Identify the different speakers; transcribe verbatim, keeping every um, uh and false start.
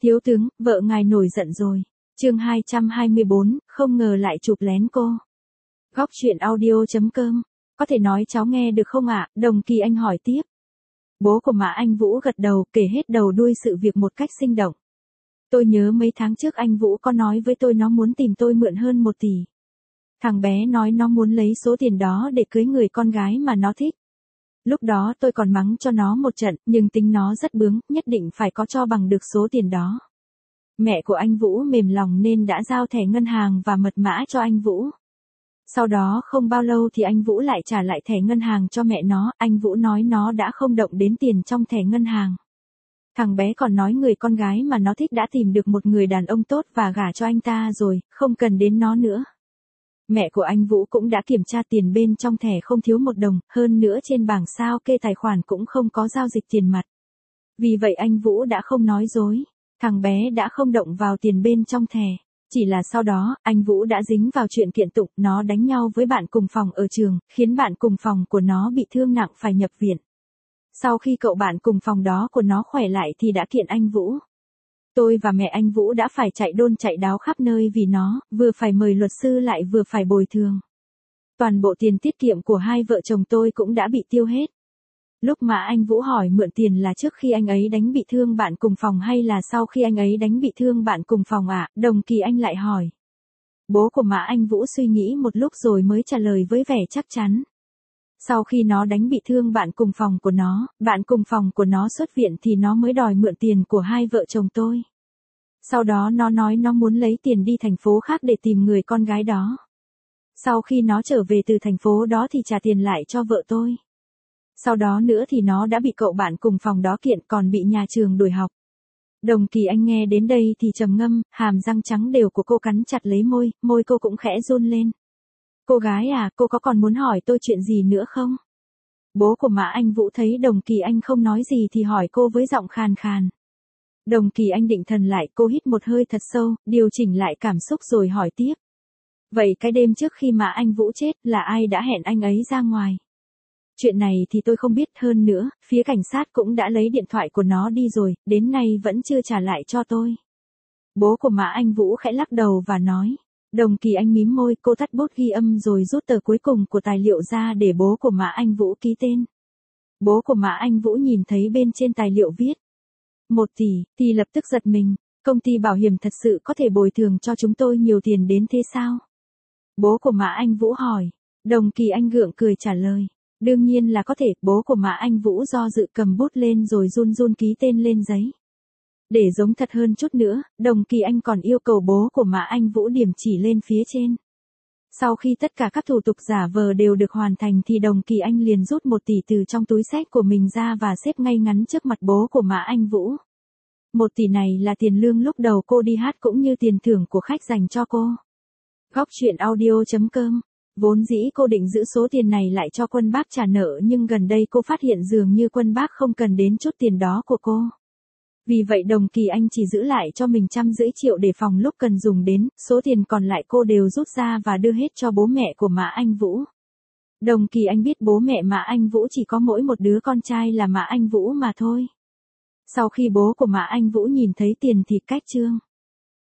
Speaker 1: Thiếu tướng, vợ ngài nổi giận rồi. Chương hai trăm hai mươi bốn, không ngờ lại chụp lén cô. Góc truyện audio chấm com. Có thể nói cháu nghe được không ạ? Đồng Kỳ Anh hỏi tiếp. Bố của Mã Anh Vũ gật đầu, kể hết đầu đuôi sự việc một cách sinh động. Tôi nhớ mấy tháng trước anh Vũ có nói với tôi nó muốn tìm tôi mượn hơn một tỷ. Thằng bé nói nó muốn lấy số tiền đó để cưới người con gái mà nó thích. Lúc đó tôi còn mắng cho nó một trận, nhưng tính nó rất bướng, nhất định phải có cho bằng được số tiền đó. Mẹ của anh Vũ mềm lòng nên đã giao thẻ ngân hàng và mật mã cho anh Vũ. Sau đó không bao lâu thì anh Vũ lại trả lại thẻ ngân hàng cho mẹ nó, anh Vũ nói nó đã không động đến tiền trong thẻ ngân hàng. Thằng bé còn nói người con gái mà nó thích đã tìm được một người đàn ông tốt và gả cho anh ta rồi, không cần đến nó nữa. Mẹ của anh Vũ cũng đã kiểm tra tiền bên trong thẻ không thiếu một đồng, hơn nữa trên bảng sao kê tài khoản cũng không có giao dịch tiền mặt. Vì vậy anh Vũ đã không nói dối, thằng bé đã không động vào tiền bên trong thẻ. Chỉ là sau đó, anh Vũ đã dính vào chuyện kiện tụng, nó đánh nhau với bạn cùng phòng ở trường, khiến bạn cùng phòng của nó bị thương nặng phải nhập viện. Sau khi cậu bạn cùng phòng đó của nó khỏe lại thì đã kiện anh Vũ. Tôi và mẹ anh Vũ đã phải chạy đôn chạy đáo khắp nơi vì nó, vừa phải mời luật sư lại vừa phải bồi thường. Toàn bộ tiền tiết kiệm của hai vợ chồng tôi cũng đã bị tiêu hết. Lúc mà anh Vũ hỏi mượn tiền là trước khi anh ấy đánh bị thương bạn cùng phòng hay là sau khi anh ấy đánh bị thương bạn cùng phòng ạ? À? Đồng Kỳ Anh lại hỏi. Bố của Mã Anh Vũ suy nghĩ một lúc rồi mới trả lời với vẻ chắc chắn. Sau khi nó đánh bị thương bạn cùng phòng của nó, bạn cùng phòng của nó xuất viện thì nó mới đòi mượn tiền của hai vợ chồng tôi. Sau đó nó nói nó muốn lấy tiền đi thành phố khác để tìm người con gái đó. Sau khi nó trở về từ thành phố đó thì trả tiền lại cho vợ tôi. Sau đó nữa thì nó đã bị cậu bạn cùng phòng đó kiện còn bị nhà trường đuổi học. Đồng Kỳ Anh nghe đến đây thì trầm ngâm, hàm răng trắng đều của cô cắn chặt lấy môi, môi cô cũng khẽ run lên. Cô gái à, cô có còn muốn hỏi tôi chuyện gì nữa không? Bố của Mã Anh Vũ thấy Đồng Kỳ Anh không nói gì thì hỏi cô với giọng khàn khàn. Đồng Kỳ Anh định thần lại, cô hít một hơi thật sâu, điều chỉnh lại cảm xúc rồi hỏi tiếp. Vậy cái đêm trước khi Mã Anh Vũ chết là ai đã hẹn anh ấy ra ngoài? Chuyện này thì tôi không biết, hơn nữa, phía cảnh sát cũng đã lấy điện thoại của nó đi rồi, đến nay vẫn chưa trả lại cho tôi. Bố của Mã Anh Vũ khẽ lắc đầu và nói. Đồng Kỳ Anh mím môi, cô tắt bút ghi âm rồi rút tờ cuối cùng của tài liệu ra để bố của Mã Anh Vũ ký tên. Bố của Mã Anh Vũ nhìn thấy bên trên tài liệu viết một tỷ, thì lập tức giật mình, công ty bảo hiểm thật sự có thể bồi thường cho chúng tôi nhiều tiền đến thế sao? Bố của Mã Anh Vũ hỏi. Đồng Kỳ Anh gượng cười trả lời. Đương nhiên là có thể, bố của Mã Anh Vũ do dự cầm bút lên rồi run run ký tên lên giấy. Để giống thật hơn chút nữa, Đồng Kỳ Anh còn yêu cầu bố của Mã Anh Vũ điểm chỉ lên phía trên. Sau khi tất cả các thủ tục giả vờ đều được hoàn thành thì Đồng Kỳ Anh liền rút một tỷ từ trong túi xách của mình ra và xếp ngay ngắn trước mặt bố của Mã Anh Vũ. Một tỷ này là tiền lương lúc đầu cô đi hát cũng như tiền thưởng của khách dành cho cô. Góc truyện audio chấm com. Vốn dĩ cô định giữ số tiền này lại cho Quân Bác trả nợ nhưng gần đây cô phát hiện dường như Quân Bác không cần đến chút tiền đó của cô. Vì vậy Đồng Kỳ Anh chỉ giữ lại cho mình trăm rưỡi triệu để phòng lúc cần dùng đến, số tiền còn lại cô đều rút ra và đưa hết cho bố mẹ của Mã Anh Vũ. Đồng Kỳ Anh biết bố mẹ Mã Anh Vũ chỉ có mỗi một đứa con trai là Mã Anh Vũ mà thôi. Sau khi bố của Mã Anh Vũ nhìn thấy tiền thì cách trương.